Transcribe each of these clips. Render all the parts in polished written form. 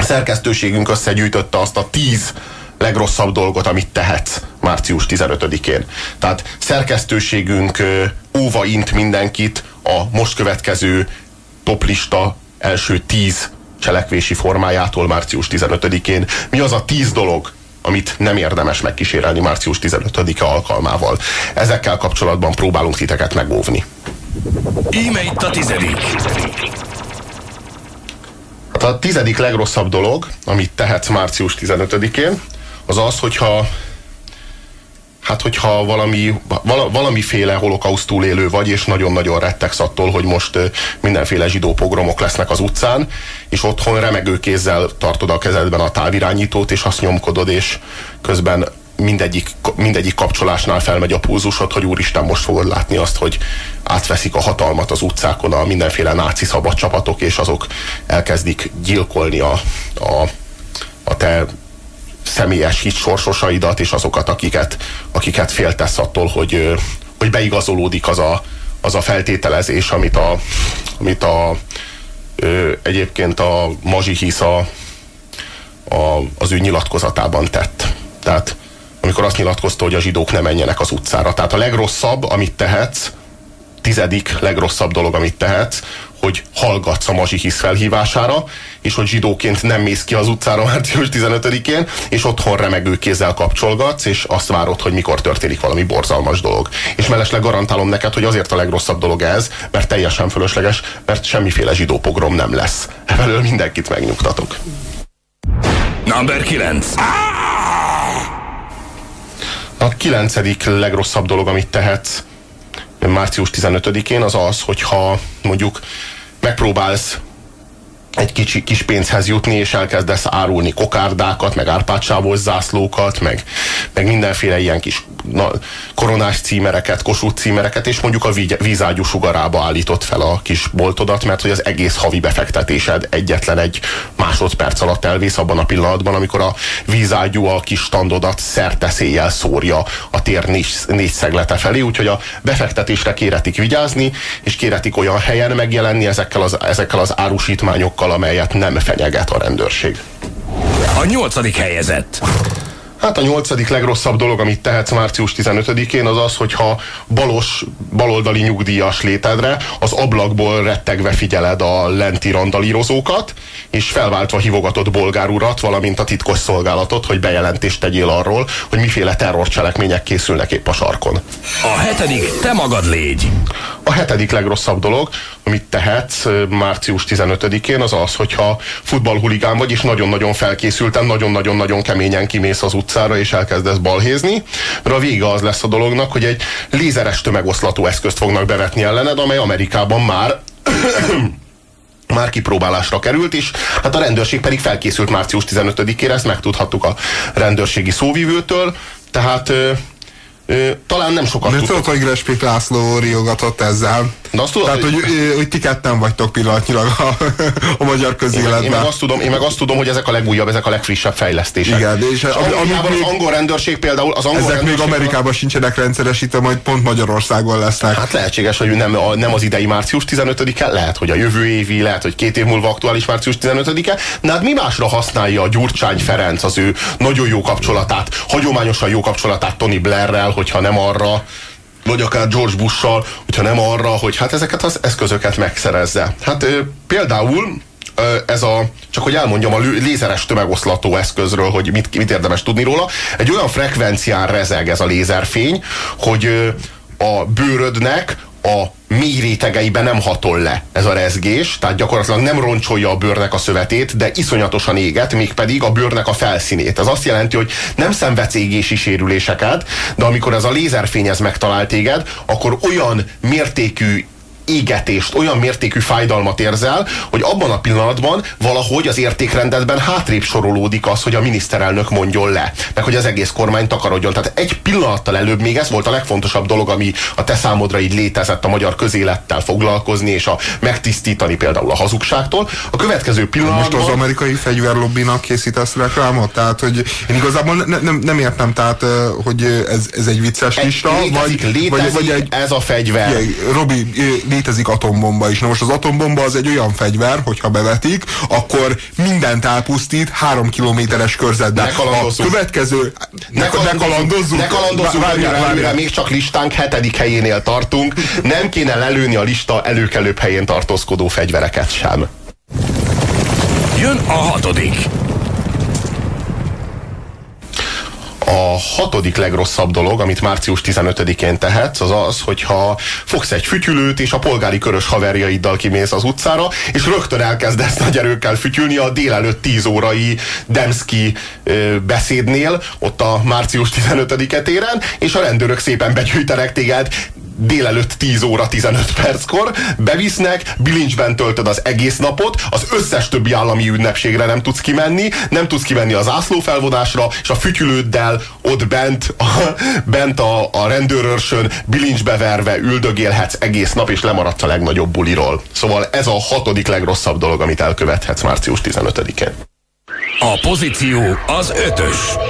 szerkesztőségünk összegyűjtötte azt a 10 legrosszabb dolgot, amit tehetsz március 15-én. Tehát szerkesztőségünk óva int mindenkit a most következő toplista első 10 cselekvési formájától március 15-én. Mi az a 10 dolog, amit nem érdemes megkísérelni március 15-e alkalmával? Ezekkel kapcsolatban próbálunk titeket megóvni. Íme itt a 10. Hát a 10. legrosszabb dolog, amit tehetsz március 15-én, az az, hogyha valamiféle holokausztul élő vagy, és nagyon-nagyon rettegsz attól, hogy most mindenféle zsidó pogromok lesznek az utcán, és otthon remegő kézzel tartod a kezedben a távirányítót, és azt nyomkodod, és közben mindegyik kapcsolásnál felmegy a pulzusod, hogy úristen, most fogod látni azt, hogy átveszik a hatalmat az utcákon a mindenféle náci szabadcsapatok, és azok elkezdik gyilkolni a te személyes hitsorsosaidat, és azokat, akiket féltesz attól, hogy beigazolódik az a feltételezés, amit egyébként a Mazsihisz az ő nyilatkozatában tett. Tehát amikor azt nyilatkozta, hogy a zsidók ne menjenek az utcára. Tehát a legrosszabb, amit tehetsz, 10. legrosszabb dolog, amit tehetsz, hogy hallgatsz a Mazsihisz felhívására, és hogy zsidóként nem mész ki az utcára március 15-én, és otthon remegő kézzel kapcsolgatsz, és azt várod, hogy mikor történik valami borzalmas dolog. És mellesleg garantálom neked, hogy azért a legrosszabb dolog ez, mert teljesen fölösleges, mert semmiféle zsidó pogrom nem lesz. Ebből mindenkit megnyugtatok. Number 9. A 9. legrosszabb dolog, amit tehetsz március 15-én, az az, hogyha mondjuk megpróbálsz egy kis pénzhez jutni, és elkezdesz árulni kokárdákat, meg árpádsávos zászlókat, meg mindenféle ilyen kis koronás címereket, Kossuth címereket, és mondjuk a vízágyú sugarába állított fel a kis boltodat, mert hogy az egész havi befektetésed egyetlen egy másodperc alatt elvész abban a pillanatban, amikor a vízágyú a kis standodat szerte-széjjel szórja a tér négy szeglete felé, úgyhogy a befektetésre kéretik vigyázni, és kéretik olyan helyen megjelenni ezekkel az árusítmányokkal, amelyet nem fenyeget a rendőrség. A 8. helyezett. Hát a 8. legrosszabb dolog, amit tehetsz március 15-én, az az, hogyha baloldali nyugdíjas létedre az ablakból rettegve figyeled a lenti randalírozókat, és felváltva hívogatod bolgár urat, valamint a titkos szolgálatot, hogy bejelentést tegyél arról, hogy miféle terrorcselekmények készülnek épp a sarkon. A 7. te magad légy. A 7. legrosszabb dolog, amit tehetsz március 15-én, az az, hogyha futballhuligán vagy, és nagyon-nagyon felkészülten, nagyon-nagyon-nagyon keményen kimész az utcára, és elkezdesz balhézni, mert a vége az lesz a dolognak, hogy egy lézeres tömegoszlató eszközt fognak bevetni ellened, amely Amerikában már kipróbálásra került, és hát a rendőrség pedig felkészült március 15-ére, ezt megtudhattuk a rendőrségi szóvivőtől, tehát talán nem sokat tudtok. De tudod, hogy Grespik László riogatott ezzel. De azt tudod, tehát, hogy ti ketten vagytok pillanatnyilag a magyar közéletben. Én meg azt tudom, hogy ezek a legújabb, ezek a legfrissebb fejlesztések. Igen, és az angol rendőrség például... Ezek még Amerikában sincsenek rendszeresítve, majd pont Magyarországon lesznek. Hát lehetséges, hogy nem az idei március 15-e, lehet, hogy a jövő évi, lehet, hogy 2 év múlva aktuális március 15-e, de hát mi másra használja a Gyurcsány Ferenc az ő nagyon jó kapcsolatát, hagyományosan jó kapcsolatát Tony Blairrel, hogyha nem arra, vagy akár George Bush-sal, hogyha nem arra, hogy hát ezeket az eszközöket megszerezze. Hát például csak hogy elmondjam a lézeres tömegoszlató eszközről, hogy mit érdemes tudni róla, egy olyan frekvencián rezeg ez a lézerfény, hogy a bőrödnek a mély rétegeiben nem hatol le ez a rezgés, tehát gyakorlatilag nem roncsolja a bőrnek a szövetét, de iszonyatosan éget, mégpedig a bőrnek a felszínét. Ez azt jelenti, hogy nem szenvedsz égési sérüléseket, de amikor ez a lézerfény ez megtalál téged, akkor olyan mértékű égetést, olyan mértékű fájdalmat érzel, hogy abban a pillanatban valahogy az értékrendedben hátrébb sorolódik az, hogy a miniszterelnök mondjon le, meg hogy az egész kormány takarodjon. Tehát egy pillanattal előbb még ez volt a legfontosabb dolog, ami a te számodra így létezett a magyar közélettel foglalkozni, és megtisztítani például a hazugságtól. A következő pillanatban... Most az amerikai fegyverlobbinak készítesz reklámot? Tehát, hogy én igazából nem értem, tehát, hogy ez egy vicces lista, létezik vagy egy, ez a fegyver. Robi, létezik atombomba is. Na most az atombomba az egy olyan fegyver, hogyha bevetik, akkor mindent elpusztít 3 kilométeres körzetben. A következő... Ne kalandozzunk előre, még csak listánk 7. helyénél tartunk. Nem kéne lelőni a lista előkelőbb helyén tartózkodó fegyvereket sem. Jön a 6. A 6. legrosszabb dolog, amit március 15-én tehetsz, az az, hogyha fogsz egy fütyülőt, és a polgári körös haverjaiddal kimész az utcára, és rögtön elkezdesz nagy erőkkel fütyülni a délelőtt 10 órai Demszki beszédnél, ott a március 15-e téren, és a rendőrök szépen begyűjtenek téged délelőtt 10 óra 15 perckor, bevisznek, bilincsben töltöd az egész napot, az összes többi állami ünnepségre nem tudsz kimenni a zászlófelvonásra, és a fütyülőddel ott bent a rendőrőrsön bilincsbe verve üldögélhetsz egész nap, és lemaradsz a legnagyobb buliról. Szóval ez a 6. legrosszabb dolog, amit elkövethetsz március 15-én. A pozíció az 5.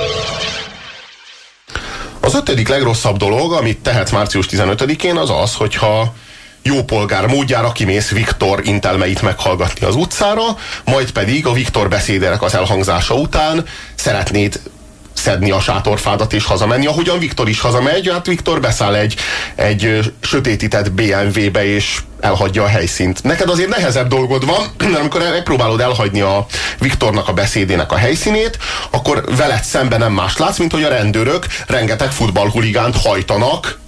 Az 5. legrosszabb dolog, amit tehetsz március 15-én, az az, hogyha jó polgár módjára kimész Viktor intelmeit meghallgatni az utcára, majd pedig a Viktor beszédének az elhangzása után szeretnéd szedni a sátorfádat és hazamenni. Ahogyan Viktor is hazamegy, hát Viktor beszáll egy sötétített BMW-be és elhagyja a helyszínt. Neked azért nehezebb dolgod van, mert amikor megpróbálod elhagyni a Viktornak a beszédének a helyszínét, akkor veled szemben nem más látsz, mint hogy a rendőrök rengeteg futballhuligánt hajtanak,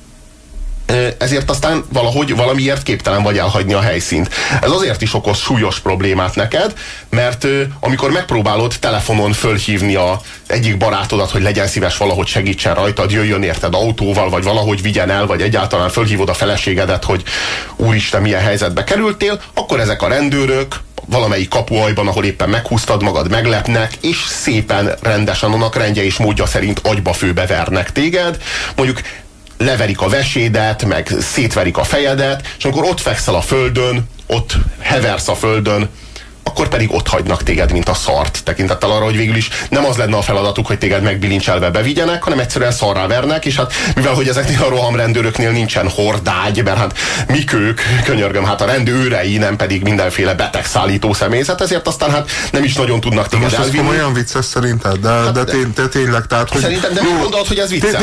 ezért aztán valamiért képtelen vagy elhagyni a helyszínt. Ez azért is okoz súlyos problémát neked, mert amikor megpróbálod telefonon fölhívni a egyik barátodat, hogy legyen szíves valahogy segítsen rajtad, jöjjön érted autóval, vagy valahogy vigyen el, vagy egyáltalán fölhívod a feleségedet, hogy úristen, milyen helyzetbe kerültél, akkor ezek a rendőrök valamelyik kapuajban, ahol éppen meghúztad magad, meglepnek, és szépen rendesen annak rendje és módja szerint agyba-főbe vernek téged, mondjuk leverik a vesédet, meg szétverik a fejedet, és amikor ott fekszel a földön, ott heversz a földön, akkor pedig ott hagynak téged, mint a szart, tekintettel arra, hogy végül is nem az lenne a feladatuk, hogy téged megbilincselve bevigyenek, hanem egyszerűen szarrá vernek, és hát mivel, hogy ezeknél a rohamrendőröknél nincsen hordágy, mert hát mik ők, könyörgöm, hát a rendőrei, nem pedig mindenféle betegszállító személyzet, ezért aztán hát nem is nagyon tudnak téged elvinni. Most ez olyan vicces szerinted, de tényleg, tehát, hogy... Szerintem nem gondolod, hogy ez vicces?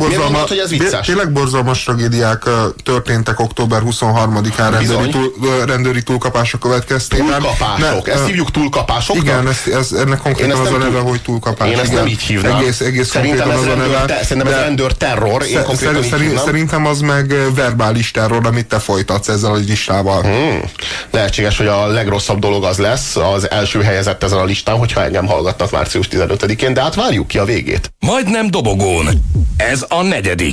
Tényleg borzalmas tragédiák történtek október 23-án rendőri túlkapások következtében. Ezt hívjuk túlkapásoknak? Igen, ennek konkrétan az a neve, hogy túlkapás. Én ezt nem így hívnám. Egész szerintem ez rendőrterror. Szerintem az meg verbális terror, amit te folytatsz ezzel a listával. Lehetséges, hogy a legrosszabb dolog az lesz az első helyezett ezen a listán, hogyha engem hallgatnak március 15-én, de hát várjuk ki a végét. Majdnem dobogón. Ez a 4.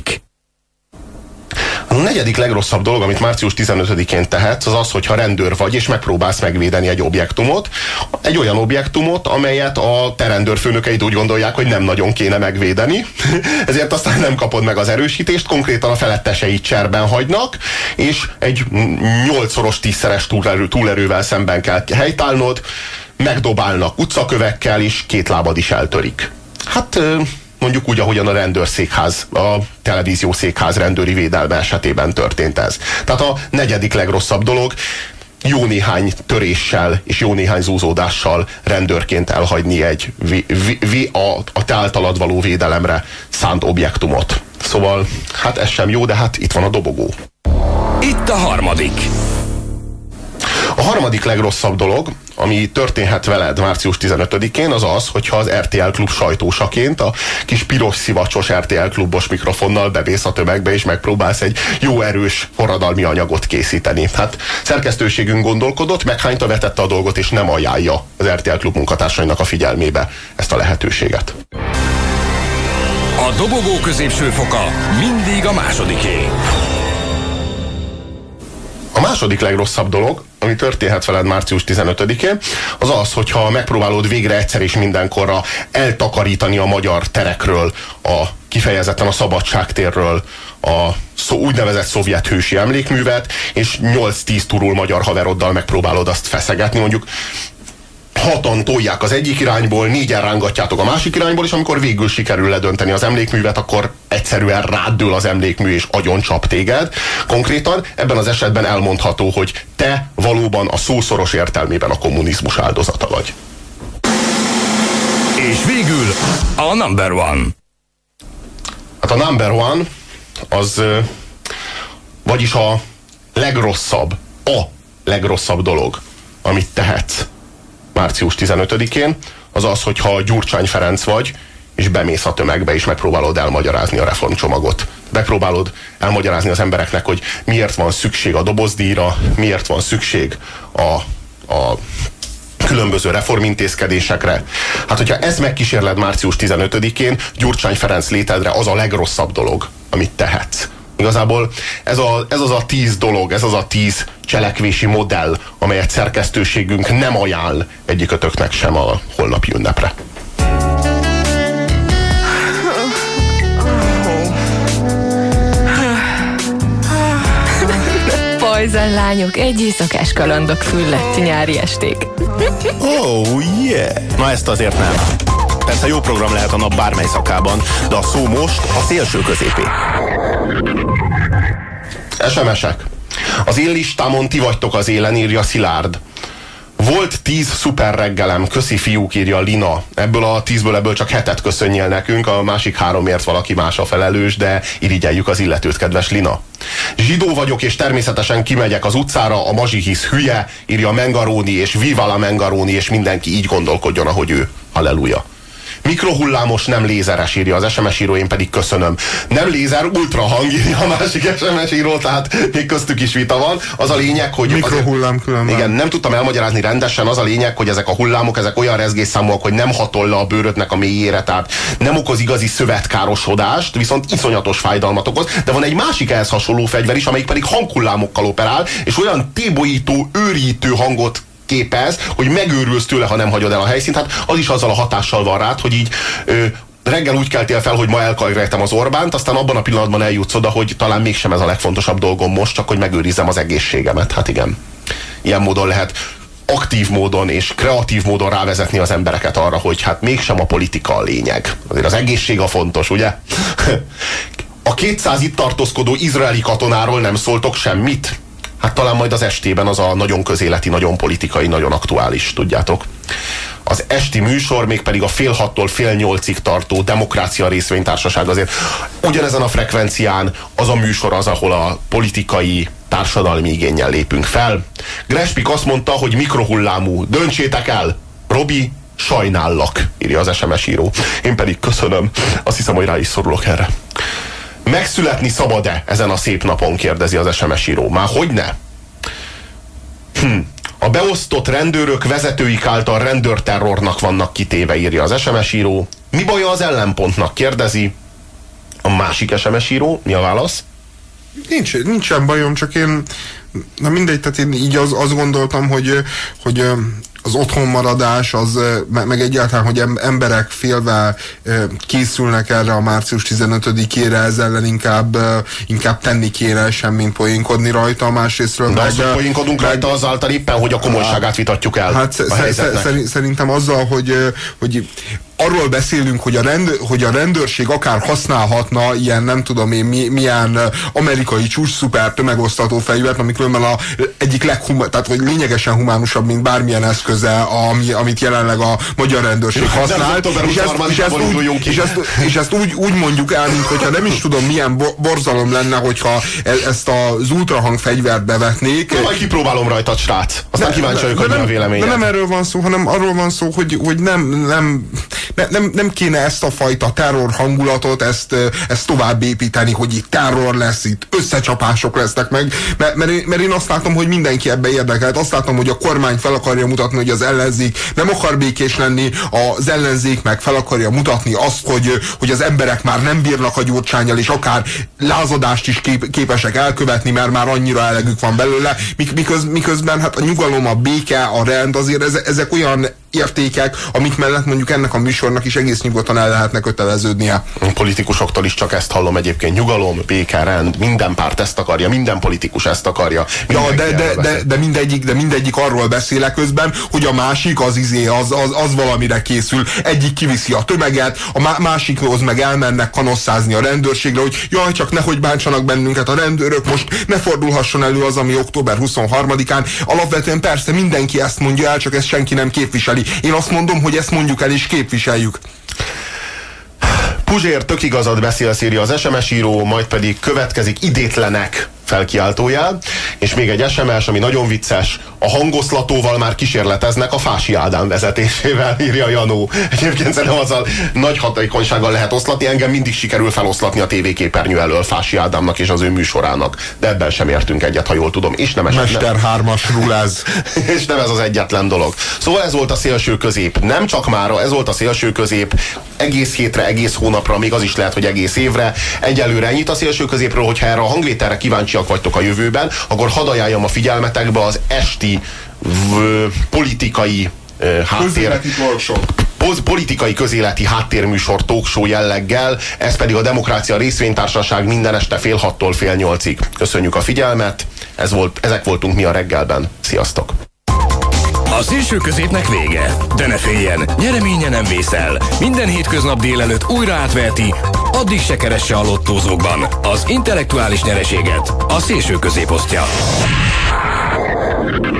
A 4. legrosszabb dolog, amit március 15-én tehetsz, az az, hogyha rendőr vagy, és megpróbálsz megvédeni egy objektumot. Egy olyan objektumot, amelyet a te rendőrfőnökeid úgy gondolják, hogy nem nagyon kéne megvédeni. Ezért aztán nem kapod meg az erősítést, konkrétan a feletteseid cserben hagynak, és egy 8-szoros 10-szeres túlerővel szemben kell helytállnod, megdobálnak utcakövekkel, és 2 lábad is eltörik. Hát... mondjuk úgy, ahogyan a rendőrszékház, a televíziószékház rendőri védelme esetében történt ez. Tehát a 4. legrosszabb dolog, jó néhány töréssel és jó néhány zúzódással rendőrként elhagyni egy a te általad való védelemre szánt objektumot. Szóval, hát ez sem jó, de hát itt van a dobogó. Itt a 3. A 3. legrosszabb dolog, ami történhet veled március 15-én, az az, hogyha az RTL Klub sajtósaként a kis piros szivacsos RTL Klubos mikrofonnal bevész a tömegbe, és megpróbálsz egy jó erős forradalmi anyagot készíteni. Hát szerkesztőségünk gondolkodott, meghányta vetette a dolgot, és nem ajánlja az RTL Klub munkatársainak a figyelmébe ezt a lehetőséget. A dobogó középső foka mindig a 2. A 2. legrosszabb dolog, ami történhet veled március 15-én, az az, hogyha megpróbálod végre egyszer és mindenkorra eltakarítani a magyar terekről, kifejezetten a Szabadságtérről a úgynevezett szovjet hősi emlékművet, és 8-10 turul magyar haveroddal megpróbálod azt feszegetni, mondjuk 6-an tolják az egyik irányból, 4-en rángatjátok a másik irányból, és amikor végül sikerül ledönteni az emlékművet, akkor egyszerűen ráddől az emlékmű, és agyoncsap téged. Konkrétan ebben az esetben elmondható, hogy te valóban a szószoros értelmében a kommunizmus áldozata vagy. És végül a number one. Hát a number one az vagyis a legrosszabb dolog, amit tehetsz március 15-én, az az, hogyha Gyurcsány Ferenc vagy, és bemész a tömegbe, és megpróbálod elmagyarázni a reformcsomagot. Megpróbálod elmagyarázni az embereknek, hogy miért van szükség a dobozdíjra, miért van szükség a különböző reformintézkedésekre. Hát, hogyha ezt megkísérled március 15-én, Gyurcsány Ferenc létedre az a legrosszabb dolog, amit tehetsz. Igazából ez az a 10 dolog, ez az a 10 cselekvési modell, amelyet szerkesztőségünk nem ajánl egyikötöknek sem a holnapi ünnepre. Pajzan lányok, egy éjszakás kalandok fülletti nyári esték. Oh yeah! Na ezt azért nem. Persze jó program lehet a nap bármely szakában, de a szó most a szélső középé. SMS-ek. Az én listámon ti vagytok az élen, írja Szilárd. Volt 10 szuper reggelem, köszi fiúk, írja Lina. Ebből a 10-ből csak 7-et köszönjél nekünk, a másik 3-ért valaki más a felelős, de irigyeljük az illetőt, kedves Lina. Zsidó vagyok, és természetesen kimegyek az utcára, a mazsihisz hülye, írja Mengaróni, és viva la Mengaróni, és mindenki így gondolkodjon, ahogy ő. Halleluja. Mikrohullámos, nem lézeres, írja az SMS író, én pedig köszönöm. Nem lézer, ultrahang, írja a másik SMS író, tehát még köztük is vita van. Az a lényeg, hogy... Mikrohullám különben. Igen, nem tudtam elmagyarázni rendesen, az a lényeg, hogy ezek a hullámok, ezek olyan rezgésszámúak, hogy nem hatol le a bőrödnek a mélyére, tehát nem okoz igazi szövetkárosodást, viszont iszonyatos fájdalmat okoz, de van egy másik ehhez hasonló fegyver is, amelyik pedig hanghullámokkal operál, és olyan tébolyító, őrítő hangot képez, hogy megőrülsz tőle, ha nem hagyod el a helyszínt. Hát az is azzal a hatással van rád, hogy így reggel úgy keltél fel, hogy ma elkajrejtem az Orbánt, aztán abban a pillanatban eljutsz oda, hogy talán mégsem ez a legfontosabb dolgom most, csak hogy megőrizzem az egészségemet. Hát igen. Ilyen módon lehet aktív módon és kreatív módon rávezetni az embereket arra, hogy hát mégsem a politika a lényeg. Azért az egészség a fontos, ugye? A 200 itt tartózkodó izraeli katonáról nem szóltok semmit? Hát talán majd az estében az a nagyon közéleti, nagyon politikai, nagyon aktuális, tudjátok. Az esti műsor mégpedig a 7:30-tól 7:30-ig tartó Demokrácia Részvénytársaság, azért ugyanezen a frekvencián az a műsor az, ahol a politikai, társadalmi igénnyel lépünk fel. Grespik azt mondta, hogy mikrohullámú, döntsétek el! Robi, sajnállak, írja az SMS író. Én pedig köszönöm. Azt hiszem, hogy rá is szorulok erre. Megszületni szabad-e ezen a szép napon, kérdezi az SMS író. Már hogyne? A beosztott rendőrök vezetőik által rendőrterrornak vannak kitéve, írja az SMS író. Mi baja az ellenpontnak, kérdezi a másik SMS író. Mi a válasz? Nincsen bajom, csak én, na mindegy, tehát én így azt gondoltam, hogy az otthonmaradás, az, meg egyáltalán, hogy emberek félve készülnek erre a március 15-ére, ez ellen inkább tenni kéne, semmint poénkodni rajta, másrésztről. De az, hogy poénkodunk rajta azáltal éppen, hogy a komolyságát vitatjuk el hát a helyzetnek. Szerintem azzal, hogy arról beszélünk, hogy a rendőrség akár használhatna ilyen, nem tudom én, milyen amerikai csúcs szuper tömegosztató fegyvert, ami különben egyik tehát hogy lényegesen humánusabb, mint bármilyen eszköze, amit jelenleg a magyar rendőrség használ. És ezt úgy mondjuk el, mint hogyha nem is tudom, milyen borzalom lenne, hogyha ezt az ultrahang fegyvert bevetnék. Majd kipróbálom rajtad, srác. Aztán kíváncsi vagyok, hogy mi a véleményed. De nem erről van szó, hanem arról van szó, hogy nem kéne ezt a fajta terror hangulatot, ezt tovább építeni, hogy itt terror lesz, itt összecsapások lesznek meg, mert én azt látom, hogy mindenki ebbe érdekelt. Azt látom, hogy a kormány fel akarja mutatni, hogy az ellenzék nem akar békés lenni, az ellenzék meg fel akarja mutatni azt, hogy az emberek már nem bírnak a Gyurcsánnyal, és akár lázadást is képesek elkövetni, mert már annyira elegük van belőle, miközben hát a nyugalom, a béke, a rend, azért ezek olyan értékek, amik mellett mondjuk ennek a műsornak is egész nyugodtan el lehetne köteleződnie. A politikusoktól is csak ezt hallom egyébként. Nyugalom, béke, rend, minden párt ezt akarja, minden politikus ezt akarja. Ja, de mindegyik arról beszél közben, hogy a másik az valamire készül. Egyik kiviszi a tömeget, a másikhoz meg elmennek kanosszázni a rendőrségre, hogy jaj, csak nehogy bántsanak bennünket a rendőrök, most ne fordulhasson elő az, ami október 23-án. Alapvetően persze mindenki ezt mondja el, csak ezt senki nem képviseli. Én azt mondom, hogy ezt mondjuk el és képviseljük. Puzsér, tök igazad beszélsz, írja az SMS író, majd pedig következik idétlenek felkiáltójel, és még egy SMS, ami nagyon vicces, a hangoszlatóval már kísérleteznek a Fási Ádám vezetésével, írja Janó. Egyébként szerintem azzal nagy hatékonysággal lehet oszlatni, engem mindig sikerül feloszlatni a tévéképernyő elől Fási Ádámnak és az ő műsorának, de ebben sem értünk egyet, ha jól tudom. És nem Mester 3-as ruláz. És nem ez az egyetlen dolog. Szóval ez volt a szélső közép. Nem csak mára, ez volt a szélső közép egész hétre, egész hónapra, még az is lehet, hogy egész évre. Egyelőre ennyit a szélső középről, hogyha erre a hangvételre kíváncsiak vagytok a jövőben, akkor hadd ajánljam a figyelmetekbe az esti politikai politikai közéleti háttérműsor talkshow jelleggel, ez pedig a Demokrácia Részvénytársaság minden este 6:30-tól 7:30-ig. Köszönjük a figyelmet, ezek voltunk mi a reggelben. Sziasztok! A szélső középnek vége, de ne féljen, nyereménye nem vészel. Minden hétköznap délelőtt újra átverti, addig se keresse a lottózókban. Az intellektuális nyereséget a szélső közép osztja.